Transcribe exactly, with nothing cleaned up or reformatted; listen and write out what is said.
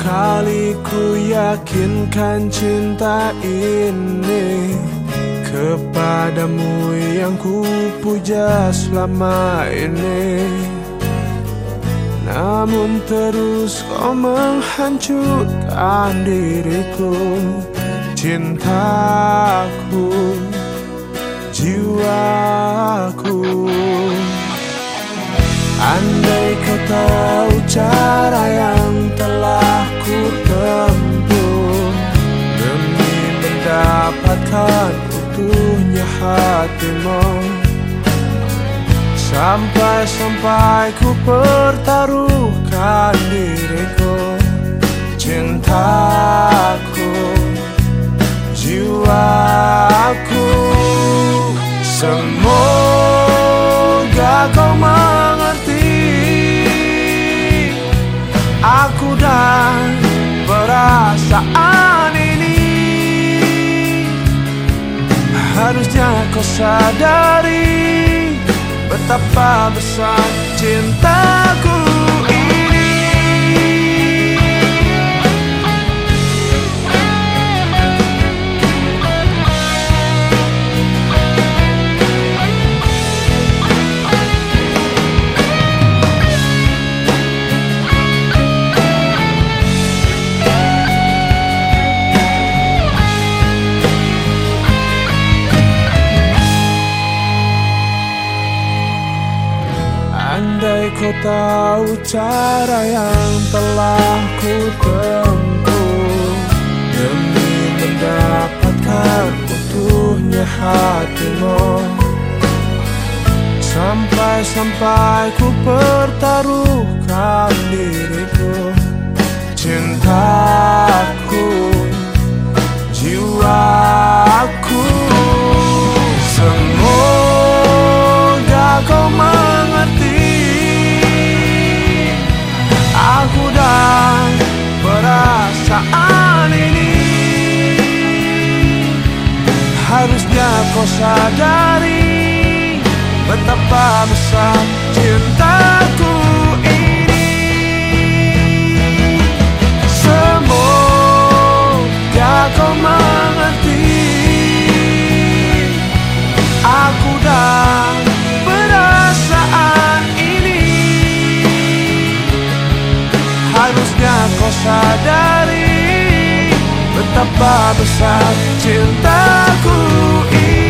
kali ku yakinkan cinta ini kepadamu yang ku puja selama ini. Namun terus kau menghancurkan diriku, cintaku, jiwaku. Andai kau tahu cara yang telah ku tempuh demi mendapatkan utuhnya hatimu, sampai-sampai ku pertaruhkan diriku, cintaku, jiwaku. Semoga kau mengerti aku dan perasaan ini. Harusnya kau sadari betapa besar cintaku ini. Andai kau tahu cara yang telah ku tempuh demi mendapatkan utuhnya hatimu, sampai-sampai ku pertaruhkan diriku, cintaku, jiwaku. Semoga kau mengerti aku dan perasaan ini. Harusnya kau sadari betapa besar cintaku ini. Semoga kau mengerti aku dan perasaan ini. Harusnya kau sadari betapa besar cintaku ini.